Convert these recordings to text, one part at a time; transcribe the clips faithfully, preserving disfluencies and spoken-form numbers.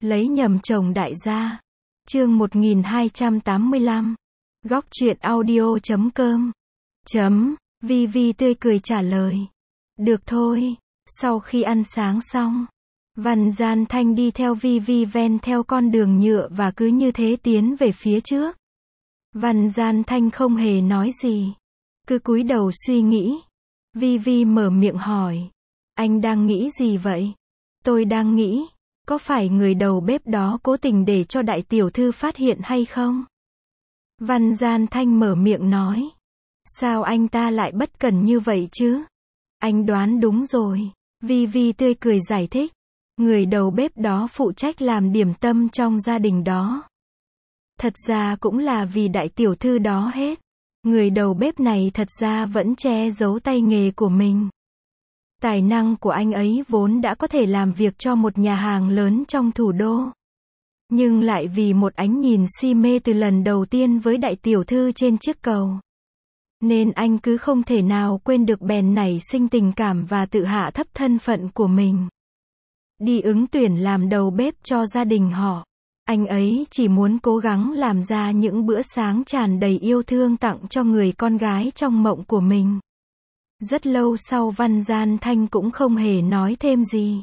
Lấy nhầm chồng đại gia. Chương một nghìn hai trăm tám mươi lăm. Góc truyện audio chấm com. Chấm. Vi Vi tươi cười trả lời. Được thôi. Sau khi ăn sáng xong, Văn Gian Thanh đi theo Vi Vi ven theo con đường nhựa và cứ như thế tiến về phía trước. Văn Gian Thanh không hề nói gì, cứ cúi đầu suy nghĩ. Vi Vi mở miệng hỏi. Anh đang nghĩ gì vậy? Tôi đang nghĩ, có phải người đầu bếp đó cố tình để cho đại tiểu thư phát hiện hay không? Văn Gian Thanh mở miệng nói. Sao anh ta lại bất cần như vậy chứ? Anh đoán đúng rồi. Vi Vi tươi cười giải thích. Người đầu bếp đó phụ trách làm điểm tâm trong gia đình đó. Thật ra cũng là vì đại tiểu thư đó hết. Người đầu bếp này thật ra vẫn che giấu tay nghề của mình. Tài năng của anh ấy vốn đã có thể làm việc cho một nhà hàng lớn trong thủ đô. Nhưng lại vì một ánh nhìn si mê từ lần đầu tiên với đại tiểu thư trên chiếc cầu, nên anh cứ không thể nào quên được, bèn nảy sinh tình cảm và tự hạ thấp thân phận của mình. Đi ứng tuyển làm đầu bếp cho gia đình họ. Anh ấy chỉ muốn cố gắng làm ra những bữa sáng tràn đầy yêu thương tặng cho người con gái trong mộng của mình. Rất lâu sau Văn Gian Thanh cũng không hề nói thêm gì.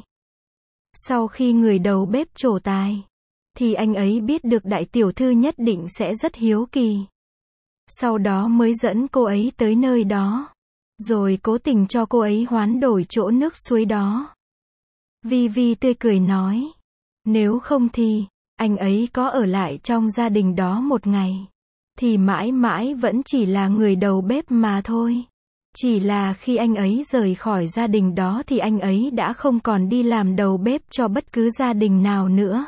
Sau khi người đầu bếp trổ tài, thì anh ấy biết được đại tiểu thư nhất định sẽ rất hiếu kỳ. Sau đó mới dẫn cô ấy tới nơi đó, rồi cố tình cho cô ấy hoán đổi chỗ nước suối đó. Vi Vi tươi cười nói. Nếu không thì, anh ấy có ở lại trong gia đình đó một ngày, thì mãi mãi vẫn chỉ là người đầu bếp mà thôi. Chỉ là khi anh ấy rời khỏi gia đình đó thì anh ấy đã không còn đi làm đầu bếp cho bất cứ gia đình nào nữa.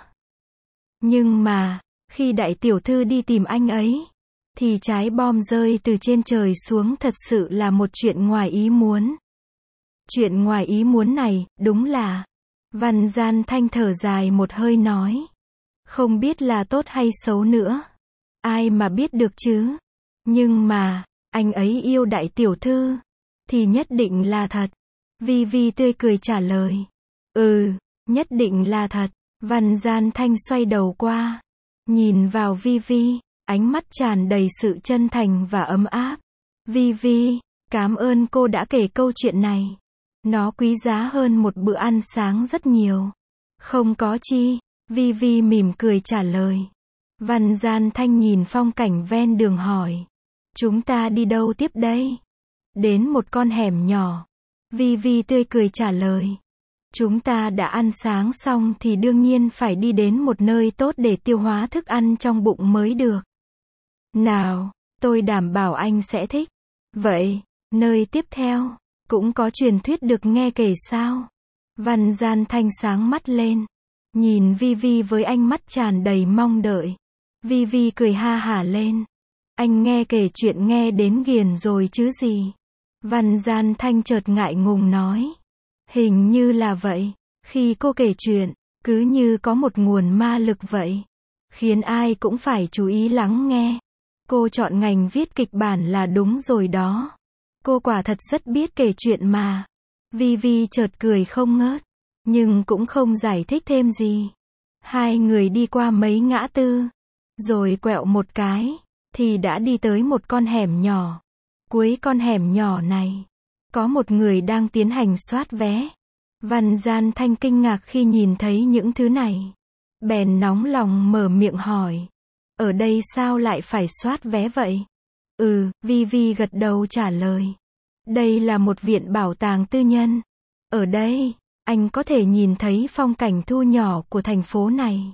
Nhưng mà, khi đại tiểu thư đi tìm anh ấy, thì trái bom rơi từ trên trời xuống thật sự là một chuyện ngoài ý muốn. Chuyện ngoài ý muốn này, đúng là... Văn Gian Thanh thở dài một hơi nói. Không biết là tốt hay xấu nữa. Ai mà biết được chứ. Nhưng mà, anh ấy yêu đại tiểu thư, thì nhất định là thật. Vi Vi tươi cười trả lời. Ừ, nhất định là thật. Văn Gian Thanh xoay đầu qua, nhìn vào Vi Vi, ánh mắt tràn đầy sự chân thành và ấm áp. Vi Vi, cảm ơn cô đã kể câu chuyện này. Nó quý giá hơn một bữa ăn sáng rất nhiều. Không có chi. Vi Vi mỉm cười trả lời. Văn Gian Thanh nhìn phong cảnh ven đường hỏi. Chúng ta đi đâu tiếp đây? Đến một con hẻm nhỏ. Vi Vi tươi cười trả lời. Chúng ta đã ăn sáng xong thì đương nhiên phải đi đến một nơi tốt để tiêu hóa thức ăn trong bụng mới được. Nào, tôi đảm bảo anh sẽ thích. Vậy, nơi tiếp theo, cũng có truyền thuyết được nghe kể sao? Văn Gian Thanh sáng mắt lên, nhìn Vi Vi với ánh mắt tràn đầy mong đợi. Vi Vi cười ha hả lên. Anh nghe kể chuyện nghe đến ghiền rồi chứ gì? Văn Gian Thanh chợt ngại ngùng nói. Hình như là vậy. Khi cô kể chuyện, cứ như có một nguồn ma lực vậy, khiến ai cũng phải chú ý lắng nghe. Cô chọn ngành viết kịch bản là đúng rồi đó. Cô quả thật rất biết kể chuyện mà. Vi Vi chợt cười không ngớt, nhưng cũng không giải thích thêm gì. Hai người đi qua mấy ngã tư, rồi quẹo một cái, thì đã đi tới một con hẻm nhỏ. Cuối con hẻm nhỏ này, có một người đang tiến hành soát vé. Văn Gian Thanh kinh ngạc khi nhìn thấy những thứ này. Bèn nóng lòng mở miệng hỏi. Ở đây sao lại phải soát vé vậy? Ừ, Vi Vi gật đầu trả lời. Đây là một viện bảo tàng tư nhân. Ở đây, anh có thể nhìn thấy phong cảnh thu nhỏ của thành phố này.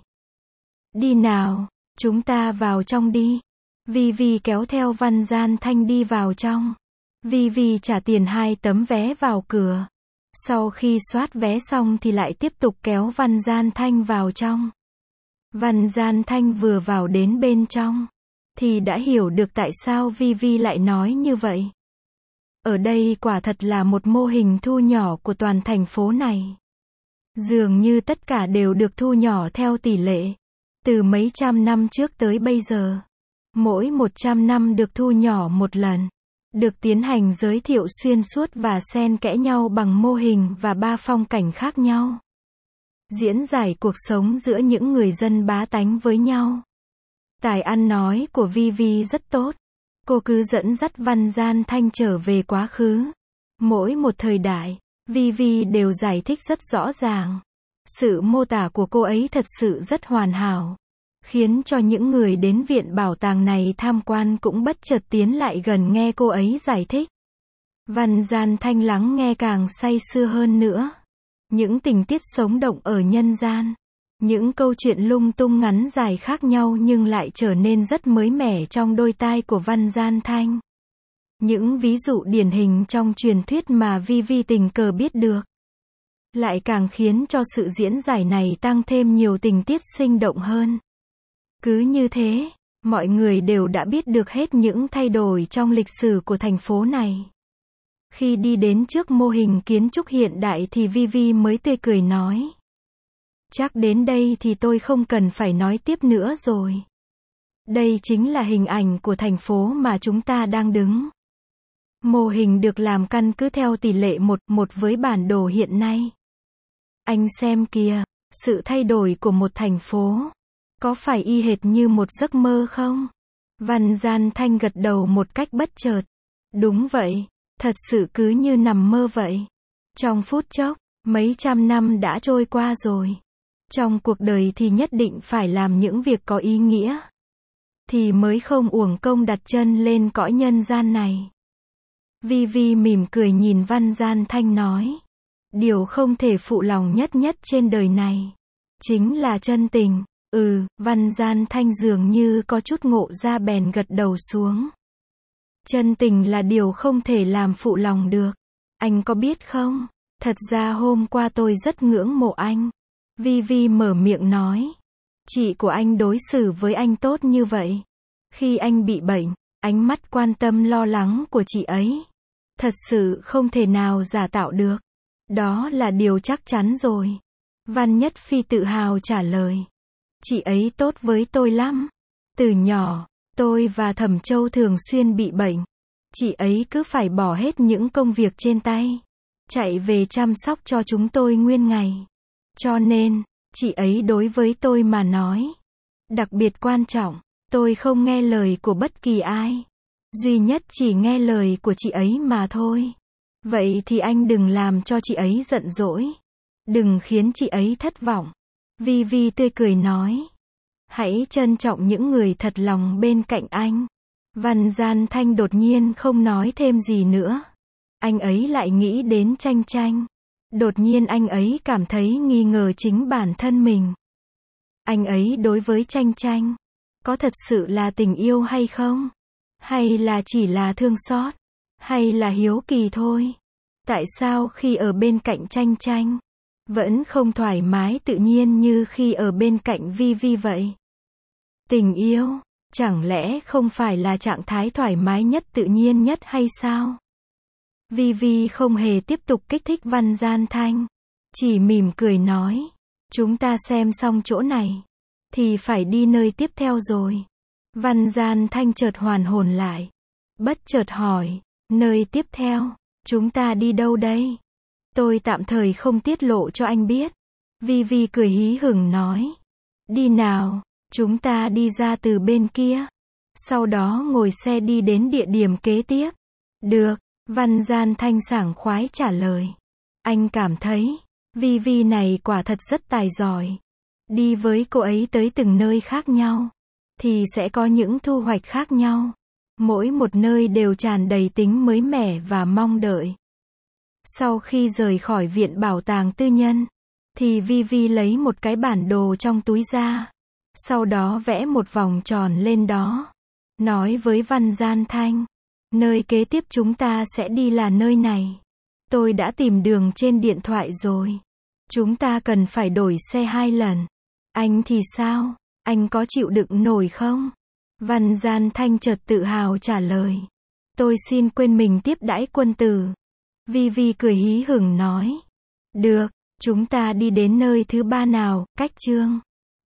Đi nào, chúng ta vào trong đi. Vi Vi kéo theo Văn Gian Thanh đi vào trong. Vi Vi trả tiền hai tấm vé vào cửa. Sau khi soát vé xong thì lại tiếp tục kéo Văn Gian Thanh vào trong. Văn Gian Thanh vừa vào đến bên trong, thì đã hiểu được tại sao Vi Vi lại nói như vậy. Ở đây quả thật là một mô hình thu nhỏ của toàn thành phố này. Dường như tất cả đều được thu nhỏ theo tỷ lệ. Từ mấy trăm năm trước tới bây giờ, mỗi một trăm năm được thu nhỏ một lần. Được tiến hành giới thiệu xuyên suốt và xen kẽ nhau bằng mô hình và ba phong cảnh khác nhau. diễn giải cuộc sống giữa những người dân bá tánh với nhau. Tài ăn nói của Vi Vi rất tốt. Cô cứ dẫn dắt Văn Gian Thanh trở về quá khứ. Mỗi một thời đại, Vi Vi đều giải thích rất rõ ràng. Sự mô tả của cô ấy thật sự rất hoàn hảo, khiến cho những người đến viện bảo tàng này tham quan cũng bất chợt tiến lại gần nghe cô ấy giải thích. Văn Gian Thanh lắng nghe càng say sưa hơn nữa. Những tình tiết sống động ở nhân gian, những câu chuyện lung tung ngắn dài khác nhau nhưng lại trở nên rất mới mẻ trong đôi tai của Văn Gian Thanh. Những ví dụ điển hình trong truyền thuyết mà Vi Vi tình cờ biết được, lại càng khiến cho sự diễn giải này tăng thêm nhiều tình tiết sinh động hơn. Cứ như thế, mọi người đều đã biết được hết những thay đổi trong lịch sử của thành phố này. Khi đi đến trước mô hình kiến trúc hiện đại thì Vi Vi mới tươi cười nói. Chắc đến đây thì tôi không cần phải nói tiếp nữa rồi. Đây chính là hình ảnh của thành phố mà chúng ta đang đứng. Mô hình được làm căn cứ theo tỷ lệ một một với bản đồ hiện nay. Anh xem kìa, sự thay đổi của một thành phố, có phải y hệt như một giấc mơ không? Văn Gian Thanh gật đầu một cách bất chợt. Đúng vậy, thật sự cứ như nằm mơ vậy. Trong phút chốc, mấy trăm năm đã trôi qua rồi. Trong cuộc đời thì nhất định phải làm những việc có ý nghĩa, thì mới không uổng công đặt chân lên cõi nhân gian này. Vi Vi mỉm cười nhìn Văn Gian Thanh nói. Điều không thể phụ lòng nhất nhất trên đời này, chính là chân tình. Ừ, Văn Gian Thanh dường như có chút ngộ ra bèn gật đầu xuống. Chân tình là điều không thể làm phụ lòng được. Anh có biết không, thật ra hôm qua tôi rất ngưỡng mộ anh. Vi Vi mở miệng nói. Chị của anh đối xử với anh tốt như vậy. Khi anh bị bệnh, ánh mắt quan tâm lo lắng của chị ấy, thật sự không thể nào giả tạo được. Đó là điều chắc chắn rồi. Văn Nhất Phi tự hào trả lời. Chị ấy tốt với tôi lắm. Từ nhỏ, tôi và Thẩm Châu thường xuyên bị bệnh. Chị ấy cứ phải bỏ hết những công việc trên tay, chạy về chăm sóc cho chúng tôi nguyên ngày. Cho nên, chị ấy đối với tôi mà nói, đặc biệt quan trọng. Tôi không nghe lời của bất kỳ ai, duy nhất chỉ nghe lời của chị ấy mà thôi. Vậy thì anh đừng làm cho chị ấy giận dỗi, đừng khiến chị ấy thất vọng. Vi Vi tươi cười nói. Hãy trân trọng những người thật lòng bên cạnh anh. Văn Gian Thanh đột nhiên không nói thêm gì nữa. Anh ấy lại nghĩ đến Tranh Tranh. Đột nhiên anh ấy cảm thấy nghi ngờ chính bản thân mình. Anh ấy đối với Tranh Tranh, có thật sự là tình yêu hay không? Hay là chỉ là thương xót? Hay là hiếu kỳ thôi? Tại sao khi ở bên cạnh Tranh Tranh, vẫn không thoải mái tự nhiên như khi ở bên cạnh Vi Vi vậy? Tình yêu, chẳng lẽ không phải là trạng thái thoải mái nhất tự nhiên nhất hay sao? Vi Vi không hề tiếp tục kích thích Văn Gian Thanh, chỉ mỉm cười nói. Chúng ta xem xong chỗ này, thì phải đi nơi tiếp theo rồi. Văn Gian Thanh chợt hoàn hồn lại, bất chợt hỏi, nơi tiếp theo, chúng ta đi đâu đây? Tôi tạm thời không tiết lộ cho anh biết. Vi Vi cười hí hửng nói. Đi nào, chúng ta đi ra từ bên kia, sau đó ngồi xe đi đến địa điểm kế tiếp. Được, Văn Gian Thanh sảng khoái trả lời. Anh cảm thấy, Vi Vi này quả thật rất tài giỏi. Đi với cô ấy tới từng nơi khác nhau, thì sẽ có những thu hoạch khác nhau. Mỗi một nơi đều tràn đầy tính mới mẻ và mong đợi. Sau khi rời khỏi viện bảo tàng tư nhân, thì Vi Vi lấy một cái bản đồ trong túi ra. Sau đó vẽ một vòng tròn lên đó. Nói với Văn Gian Thanh. Nơi kế tiếp chúng ta sẽ đi là nơi này. Tôi đã tìm đường trên điện thoại rồi. Chúng ta cần phải đổi xe hai lần. Anh thì sao? Anh có chịu đựng nổi không? Văn Gian Thanh chợt tự hào trả lời. Tôi xin quên mình tiếp đãi quân tử. Vi Vi cười hí hửng nói. Được, chúng ta đi đến nơi thứ ba nào, Cách Chương.